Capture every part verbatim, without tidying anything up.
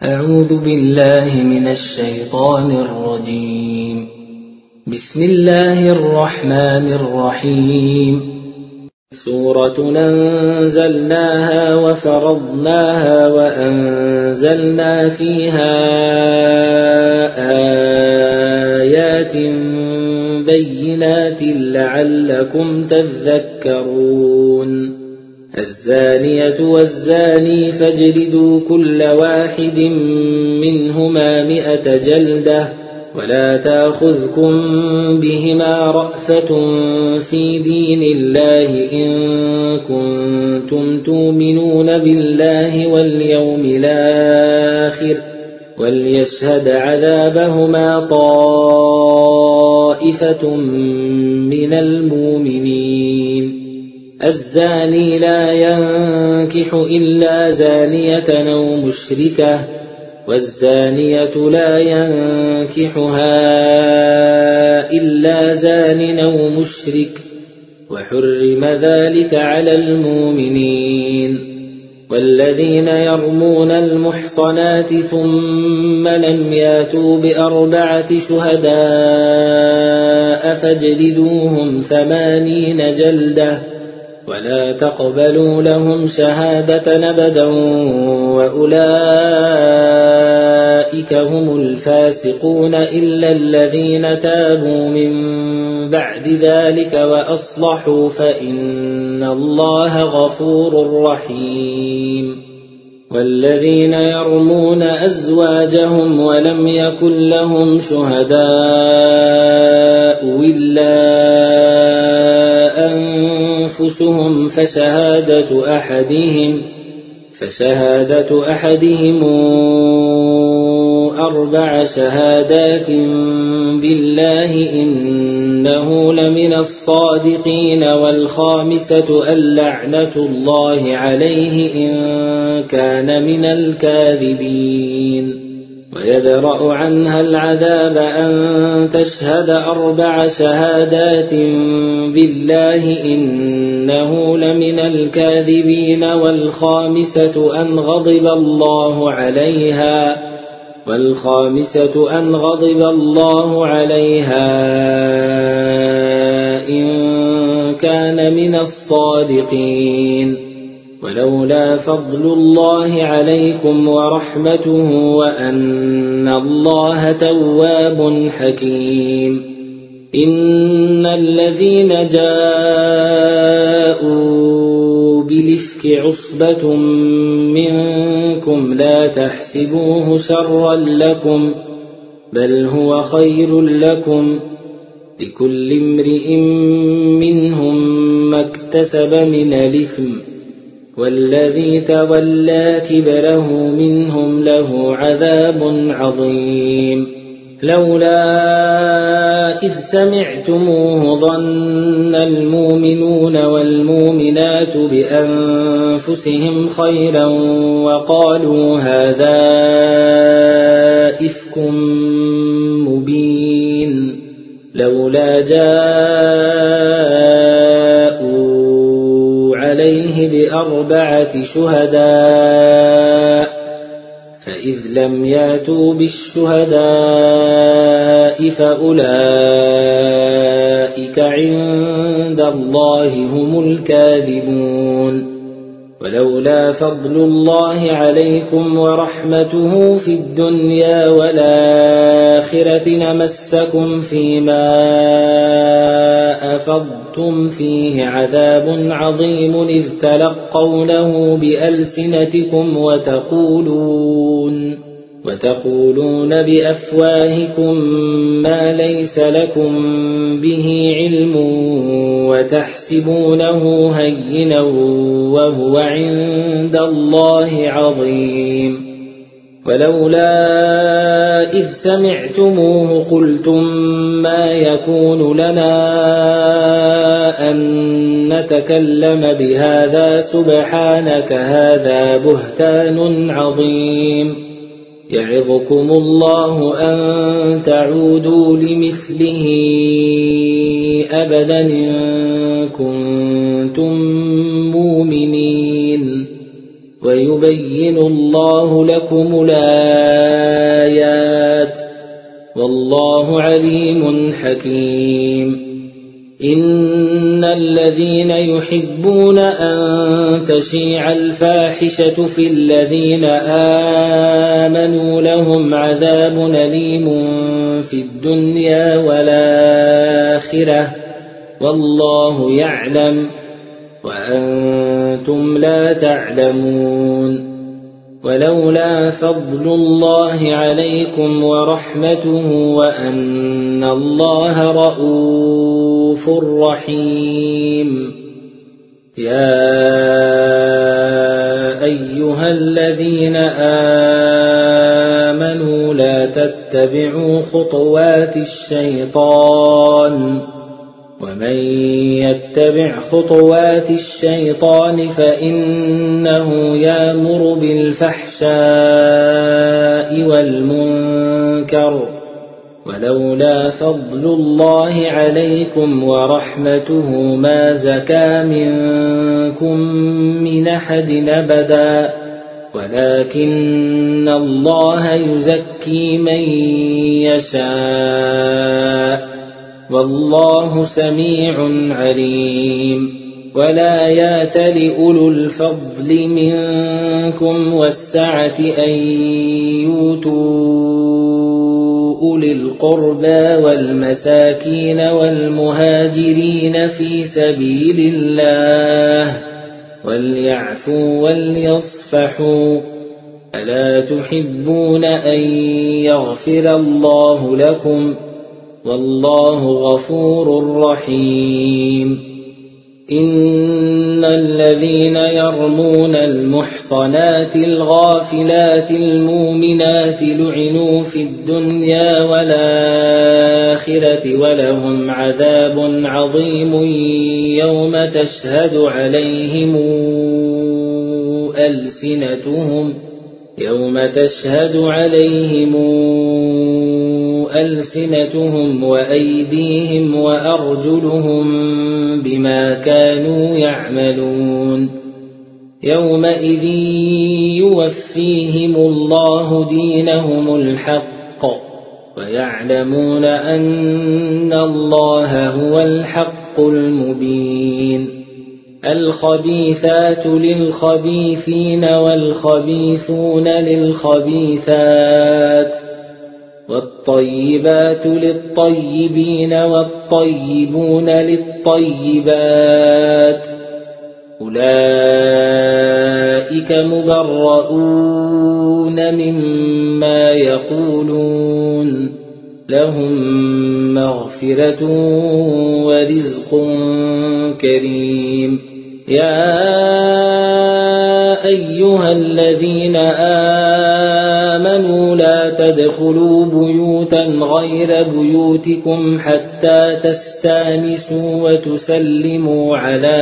أعوذ بالله من الشيطان الرجيم. بسم الله الرحمن الرحيم. سورة أنزلناها وفرضناها وأنزلنا فيها آيات بينات لعلكم تذكرون. الزانية والزاني فاجلدوا كل واحد منهما مئة جلدة ولا تأخذكم بهما رأفة في دين الله إن كنتم تؤمنون بالله واليوم الآخر وليشهد عذابهما طائفة من المؤمنين. الزاني لا ينكح إلا زانية أو مشركة والزانية لا ينكحها إلا زان أو مشرك وحرم ذلك على المؤمنين. والذين يرمون المحصنات ثم لم ياتوا بأربعة شهداء فاجلدوهم ثمانين جلدة ولا تقبلوا لهم شهادة أبدا وأولئك هم الفاسقون إلا الذين تابوا من بعد ذلك وأصلحوا فإن الله غفور رحيم. والذين يرمون أزواجهم ولم يكن لهم شهداء إلا أنفسهم فشهادة أحدهم فشهادة أحدهم أربع شهادات بالله إنه لمن الصادقين. والخامسة اللعنة الله عليه إن كان من الكاذبين. ويدرأ عنها العذاب أن تشهد أربع شهادات بالله إنه لمن الكاذبين. والخامسة أن غضب الله عليها والخامسة أن غضب الله عليها إن كان من الصادقين. ولولا فضل الله عليكم ورحمته وأن الله تواب حكيم. إن الذين جاءوا بالإفك عصبة منكم لا تحسبوه شرا لكم بل هو خير لكم لكل امرئ منهم ما اكتسب من الإثم والذي تولى كبره منهم له عذاب عظيم. لولا إذ سمعتموه ظن المؤمنون والمؤمنات بأنفسهم خيرا وقالوا هذا إفك مبين. لولا جاءوا عليه بأربعة شهداء فإذ لم ياتوا بالشهداء فأولئك عند الله هم الكاذبون. ولولا فضل الله عليكم ورحمته في الدنيا والآخرة لمسكم فيما أفضتم فيه عذاب عظيم إذ تلقونه بألسنتكم وتقولون وتقولون بأفواهكم ما ليس لكم به علم وتحسبونه هينا وهو عند الله عظيم. ولولا إذ سمعتموه قلتم ما يكون لنا أن نتكلم بهذا سبحانك هذا بهتان عظيم. يعظكم الله أن تعودوا لمثله أبدا إن كنتم مؤمنين. ويبين الله لكم الآيات والله عليم حكيم. إن الذين يحبون أن تشيع الفاحشة في الذين آمنوا لهم عذاب أليم في الدنيا والآخرة والله يعلم وأنتم لا تعلمون. ولولا فضل الله عليكم ورحمته وأن الله رءوف رحيم. يا أيها الذين آمنوا لا تتبعوا خطوات الشيطان ومن يتبع خطوات الشيطان فإنه يأمر بالفحشاء والمنكر ولولا فضل الله عليكم ورحمته ما زكى منكم من أحد أبدا ولكن الله يزكي من يشاء والله سميع عليم. ولا يأتل أولو الفضل منكم والسعة أن يؤتوا أولي القربى والمساكين والمهاجرين في سبيل الله وليعفوا وليصفحوا ألا تحبون أن يغفر الله لكم والله غفور رحيم. إن الذين يرمون المحصنات الغافلات المؤمنات لعنوا في الدنيا والآخرة ولهم عذاب عظيم يوم تشهد عليهم ألسنتهم يوم تشهد عليهم ألسنتهم وأيديهم وأرجلهم بما كانوا يعملون. يومئذ يوفيهم الله دينهم الحق ويعلمون أن الله هو الحق المبين. الخبيثات للخبيثين والخبيثون للخبيثات والطيبات للطيبين والطيبون للطيبات أولئك مبرؤون مما يقولون لهم مغفرة ورزق كريم. يا أيها الذين آمنوا لا تدخلوا بيوتا غير بيوتكم حتى تستانسوا وتسلموا على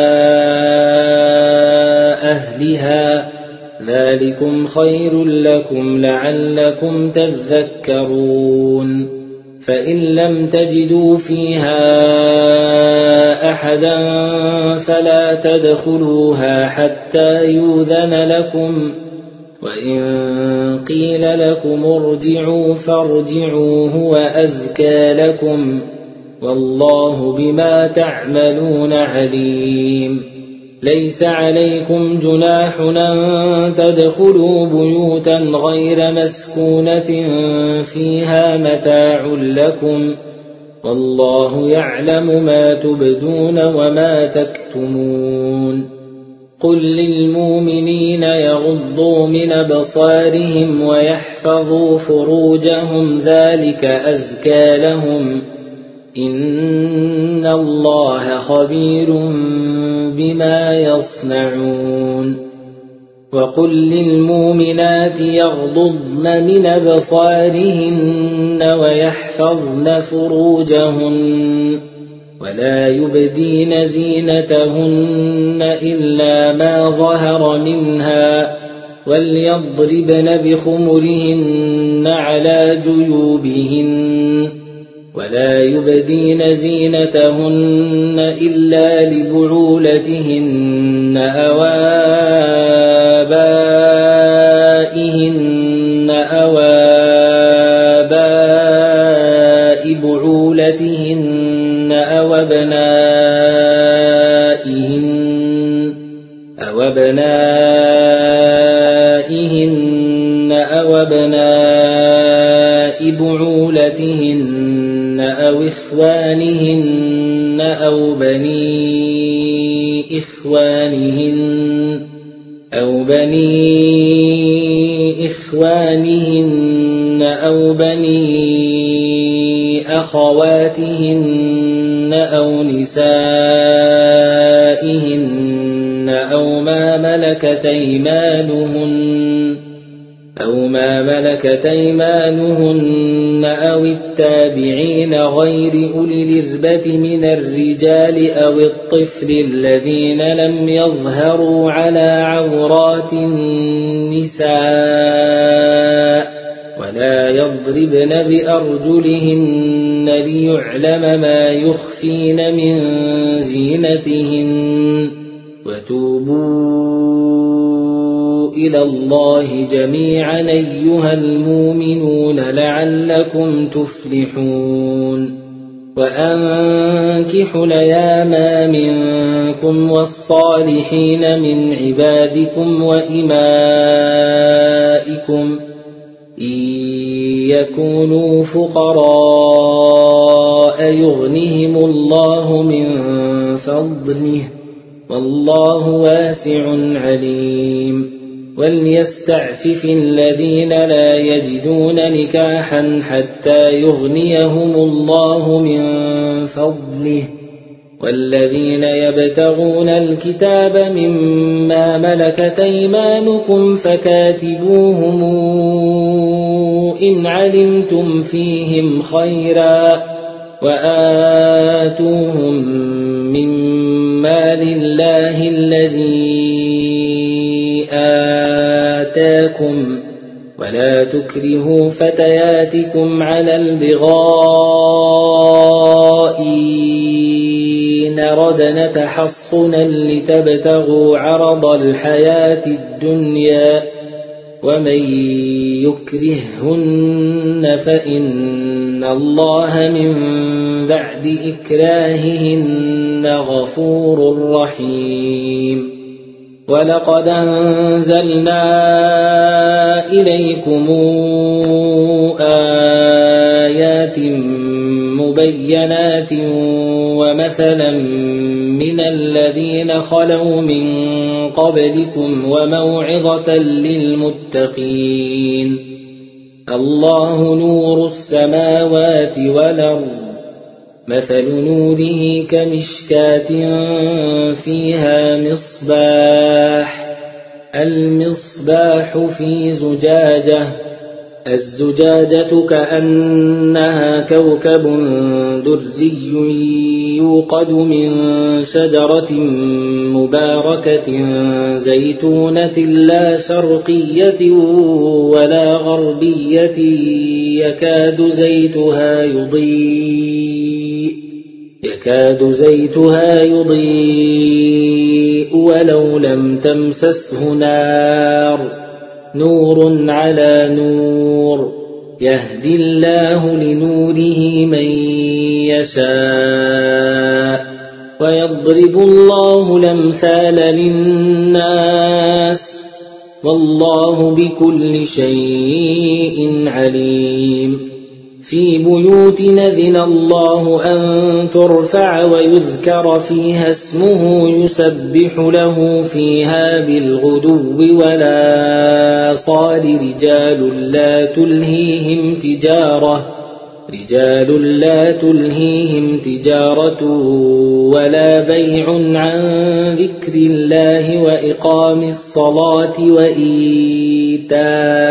أهلها ذلكم خير لكم لعلكم تذكرون. فإن لم تجدوا فيها أحدا فلا تدخلوها حتى يؤذن لكم وإن قيل لكم ارجعوا فارجعوا هو أزكى لكم والله بما تعملون عليم. ليس عليكم جناح أن تدخلوا بيوتا غير مسكونة فيها متاع لكم والله يعلم ما تبدون وما تكتمون. قل للمؤمنين يغضوا من أبصارهم ويحفظوا فروجهم ذلك أزكى لهم إن الله خبير بما يصنعون. وقل للمؤمنات يغضضن من أبصارهن ويحفظن فروجهن ولا يبدين زينتهن إلا ما ظهر منها وليضربن بخمرهن على جيوبهن ولا يبدين زينتهن إلا لبعولتهن أو آبائهن بناتهن أو أبنائهن أو أبنائهن أو أبناء بعولتهن أو إخوانهن أو بني إخوانهن أو بني إخوانهن أو بني أخواتهن أو نسائهن أو ما ملكت أيمانهن أو ما ملكت أيمانهن أو التابعين غير أولي الإربة من الرجال أو الطفل الذين لم يظهروا على عورات النساء ولا يضربن بأرجلهن ليعلم ما يخفين من زينتهن وتوبوا إلى الله جميعا أيها المؤمنون لعلكم تفلحون وأنكحوا الأيام منكم والصالحين من عبادكم وإمائكم إن يكونوا فقراء يغنهم الله من فضله والله واسع عليم وليستعفف الذين لا يجدون نكاحا حتى يغنيهم الله من فضله والذين يبتغون الكتاب مما ملكت أيمانكم فكاتبوهم إن علمتم فيهم خيرا وآتوهم مما لله الذي آتاكم ولا تكرهوا فتياتكم على البغاء إن ردنا تحصنا لتبتغوا عرض الحياة الدنيا ومن يكرههن فإن الله من بعد إكراههن غفور رحيم ولقد أنزلنا إليكم آيات مبينات ومثلا من الذين خلوا من قبلكم وموعظة للمتقين الله نور السماوات والأرض مثل نوره كمشكاة فيها مصباح المصباح في زجاجة الزجاجة كأنها كوكب دري يوقد من شجرة مباركة زيتونة لا شرقية ولا غربية يكاد زيتها يضيء يكاد زيتها يضيء ولو لم تمسسه نار نور على نور يهدي الله لنوره من يشاء ويضرب الله الأمثال للناس والله بكل شيء عليم في بيوت نذن الله أن ترفع ويذكر فيها اسمه يسبح له فيها بالغدو ولا صال رجال لا تلهيهم تجارة رجال لا تلهيهم تجارة ولا بيع عن ذكر الله وإقام الصلاة وإيتاء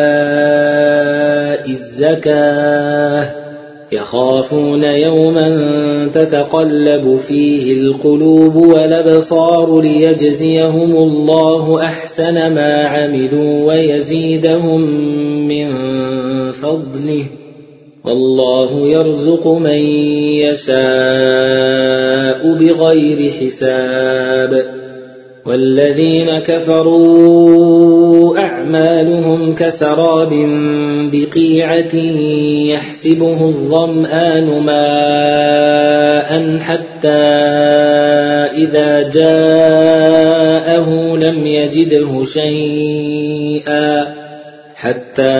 الزكاة يخافون يوما تتقلب فيه القلوب والأبصار ليجزيهم الله أحسن ما عملوا ويزيدهم من فضله والله يرزق من يشاء بغير حساب والذين كفروا أعمالهم كسراب بقيعة يحسبه الظمآن ماء حتى إذا جاءه لم يجده شيئا حتى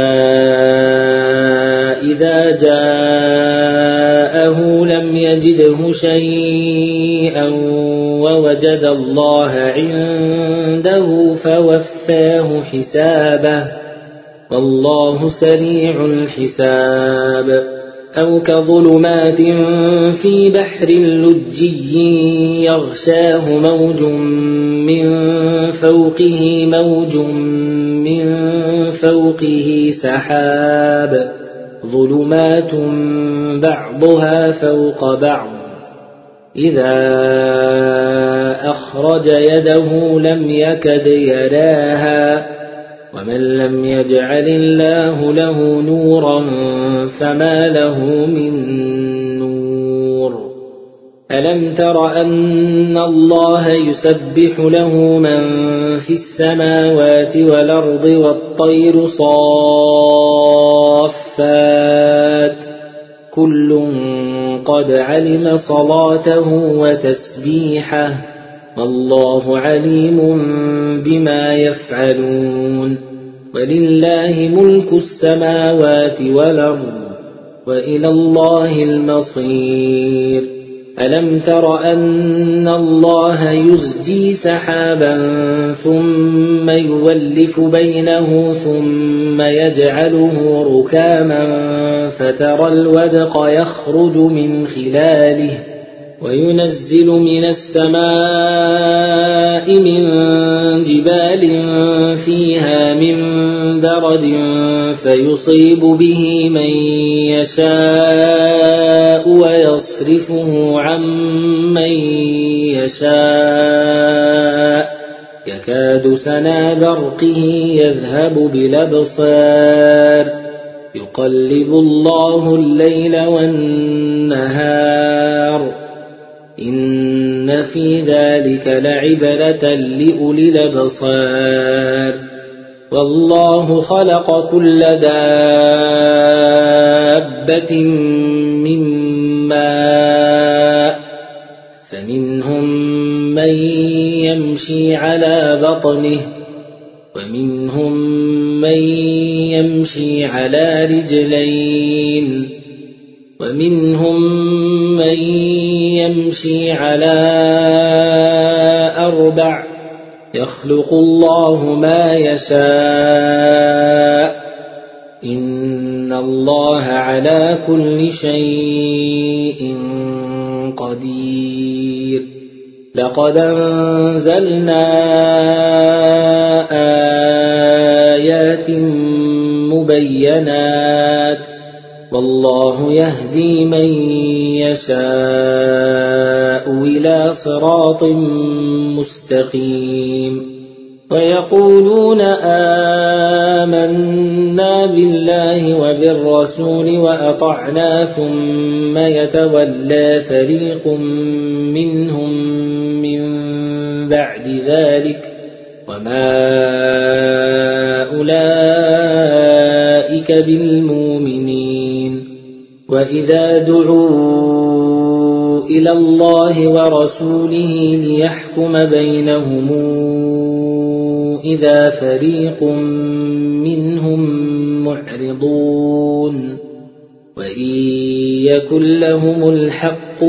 إذا جاءه لم يجده شيئا ووجد الله عنده فوفاه حسابه والله سريع الحساب أو كظلمات في بحر لجي يغشاه موج من فوقه موج من فوقه سحاب ظلمات بعضها فوق بعض إذا أخرج يده لم يكد يراها ومن لم يجعل الله له نورا فما له من نور ألم تر أن الله يسبح له من في السماوات والأرض والطير صافات كل قد علم صلاته وتسبيحه والله عليم بما يفعلون ولله ملك السماوات والأرض وإلى الله المصير ألم تر أن الله يزجي سحابا ثم يولف بينه ثم يجعله ركاما فترى الودق يخرج من خلاله وينزل من السماء من جبال فيها من برد فيصيب به من يشاء ويصرفه عن من يشاء يكاد سنا برقه يذهب بالأبصار يقلب الله الليل والنهار إن في ذلك لعبرة لأولي الأبصار والله خلق كل دابة من ماء فمنهم من يمشي على بطنه ومنهم من يمشي على رجلين ومنهم من يمشي على أربع يخلق الله ما يشاء إن الله على كل شيء قدير لقد أنزلنا آيات مبينات والله يهدي من يشاء إلى صراط مستقيم ويقولون آمنا بالله وبالرسول وأطعنا ثم يتولى فريق منهم من بعد ذلك وما أولئك بالمؤمنين وإذا دعوا إلى الله ورسوله ليحكم بينهم إذا فريق منهم معرضون وإن يكن لهم الحق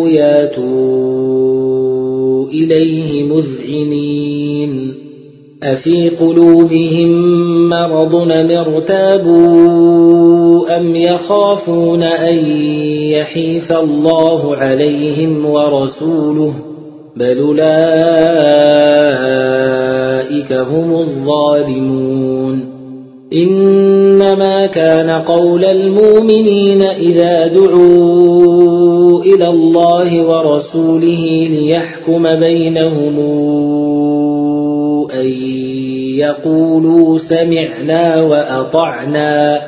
ياتوا إليه مذعنين أفي قلوبهم مرض أم ارتابوا أم يخافون أن يحيف الله عليهم ورسوله بل أولئك هم الظالمون إنما كان قول المؤمنين إذا دعوا إلى الله ورسوله ليحكم بينهم أن يقولوا سمعنا وأطعنا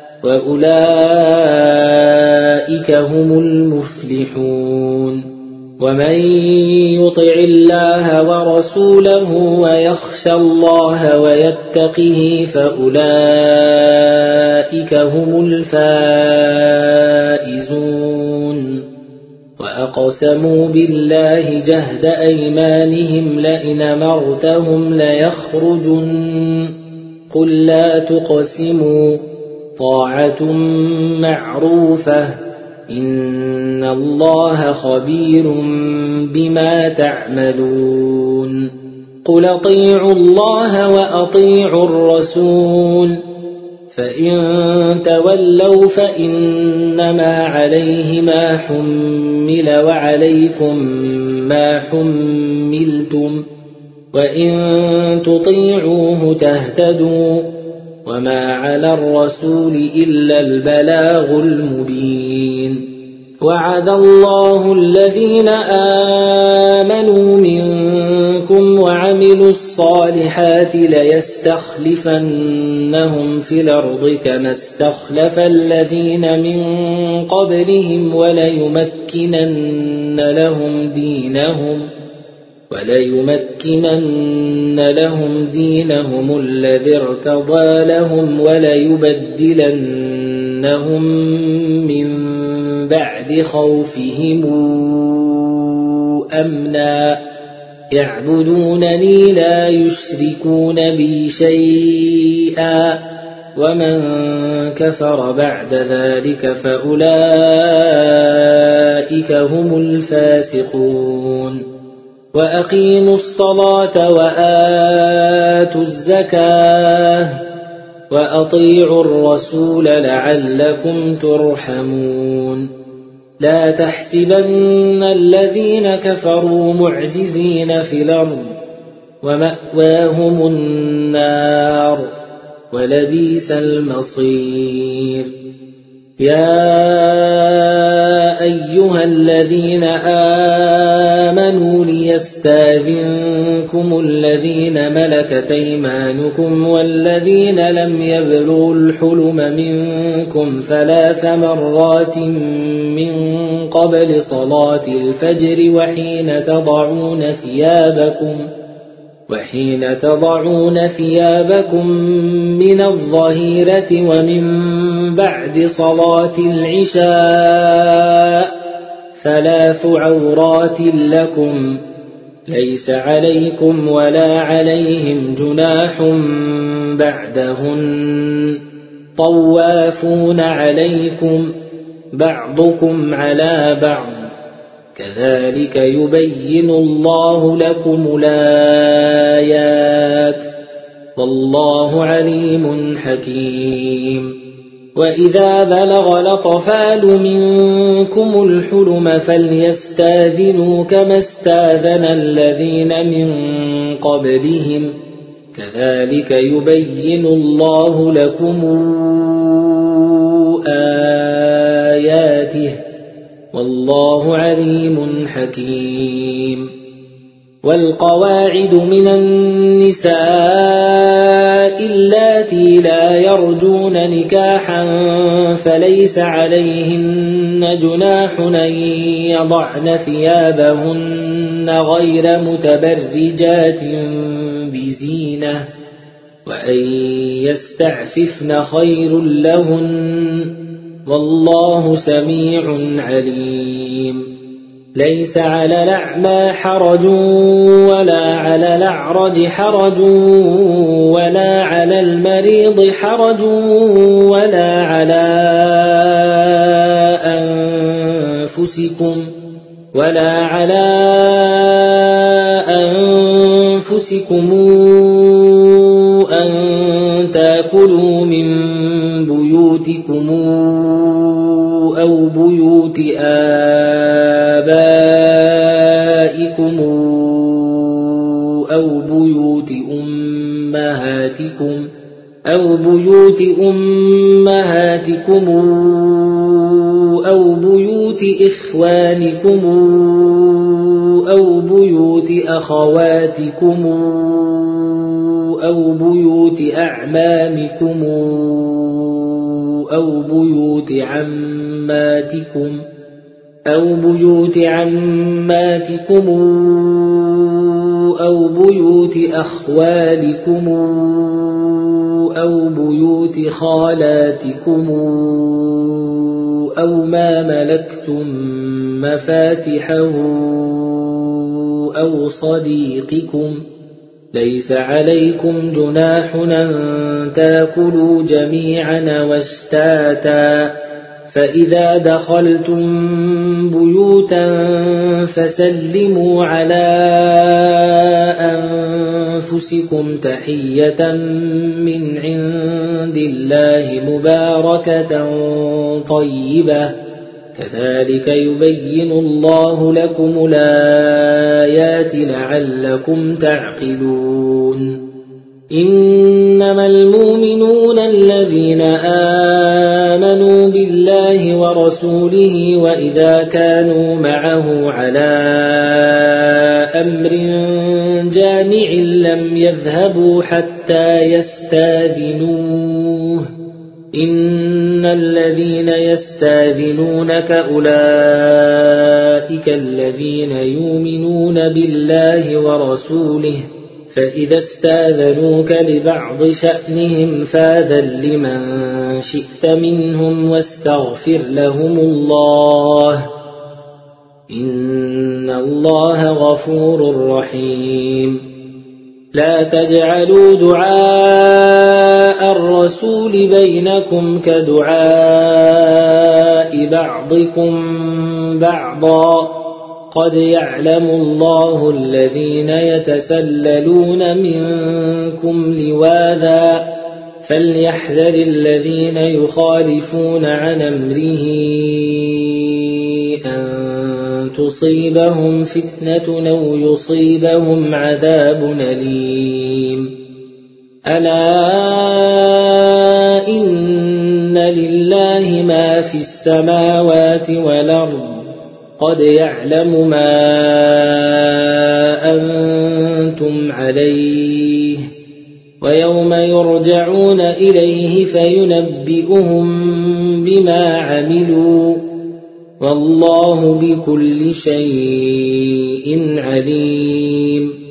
وأولئك هم المفلحون ومن يطع الله ورسوله ويخشى الله ويتقه فأولئك هم الفائزون وأقسموا بالله جهد أيمانهم لئن أمرتهم ليخرجن قل لا تقسموا طاعة معروفة إن الله خبير بما تعملون قل أطيعوا الله وأطيعوا الرسول فإن تولوا فإنما عليه ما حمل وعليكم ما حملتم وإن تطيعوه تهتدوا وما على الرسول إلا البلاغ المبين وعد الله الذين آمنوا منكم وعملوا الصالحات ليستخلفنهم في الأرض كما استخلف الذين من قبلهم وليمكنن لهم دينهم وليمكنن لهم دينهم الذي ارتضى لهم وليبدلنهم من بعد خوفهم أمنا يعبدونني لا يشركون بي شيئا ومن كفر بعد ذلك فأولئك هم الفاسقون وأقيموا الصلاة وآتوا الزكاة وأطيعوا الرسول لعلكم ترحمون لا تحسبن الذين كفروا معجزين في الأرض ومأواهم النار ولبئس المصير يا أيها الذين آمنوا ليستاذنكم الذين ملكت أيمانكم والذين لم يبلغوا الحلم منكم ثلاث مرات من قبل صلاة الفجر وحين تضعون ثيابكم وحين تضعون ثيابكم من الظهيرة ومن بعد صلاة العشاء ثلاث عورات لكم ليس عليكم ولا عليهم جناح بعدهن طوافون عليكم بعضكم على بعض كذلك يبين الله لكم الآيات والله عليم حكيم وإذا بلغ الأطفال منكم الحلم فليستاذنوا كما استاذن الذين من قبلهم كذلك يبين الله لكم آياته والله عليم حكيم والقواعد من النساء اللاتي لا يرجون نكاحا فليس عليهن جناح أن يضعن ثيابهن غير متبرجات بزينة وأن يستعففن خير لهن والله سميع عليم ليس على الأعمى حرج ولا على الأعرج حرج ولا على المريض حرج ولا على أنفسكم ولا على أنفسكم أن تأكلوا من بيوتكم أو بيوت آبائكم أو بيوت أمهاتكم أو بيوت أمهاتكم أو بيوت إخوانكم أو بيوت أخواتكم أو بيوت أعمامكم أو بيوت عماتكم أو بيوت عماتكم أو بيوت أخوالكم أو بيوت خالاتكم أو ما ملكتم مفاتحه أو صديقكم. ليس عليكم جناح أن تاكلوا جميعا واشتاتا، فإذا دخلتم بيوتا فسلموا على أنفسكم تحية من عند الله مباركة طيبة، كذلك يبين الله لكم الآيات لعلكم تعقلون. إنما المؤمنون الذين آمنوا بالله ورسوله وإذا كانوا معه على أمر جامع لم يذهبوا حتى يستاذنوه. إن الذين يستاذنونك أولئك الذين يؤمنون بالله ورسوله، فإذا استاذنوك لبعض شأنهم فاذن لمن شئت منهم واستغفر لهم الله، إن الله غفور رحيم. لا تجعلوا دعاء الرسول بينكم كدعاء بعضكم بعضا، قد يعلم الله الذين يتسللون منكم لواذا، فليحذر الذين يخالفون عن أمره أن تصيبهم فتنة أو يصيبهم عذاب أليم. ألا إن لله ما في السماوات والأرض، قد يعلم ما أنتم عليه، ويوم يرجعون إليه فينبئهم بما عملوا، والله بكل شيء عليم.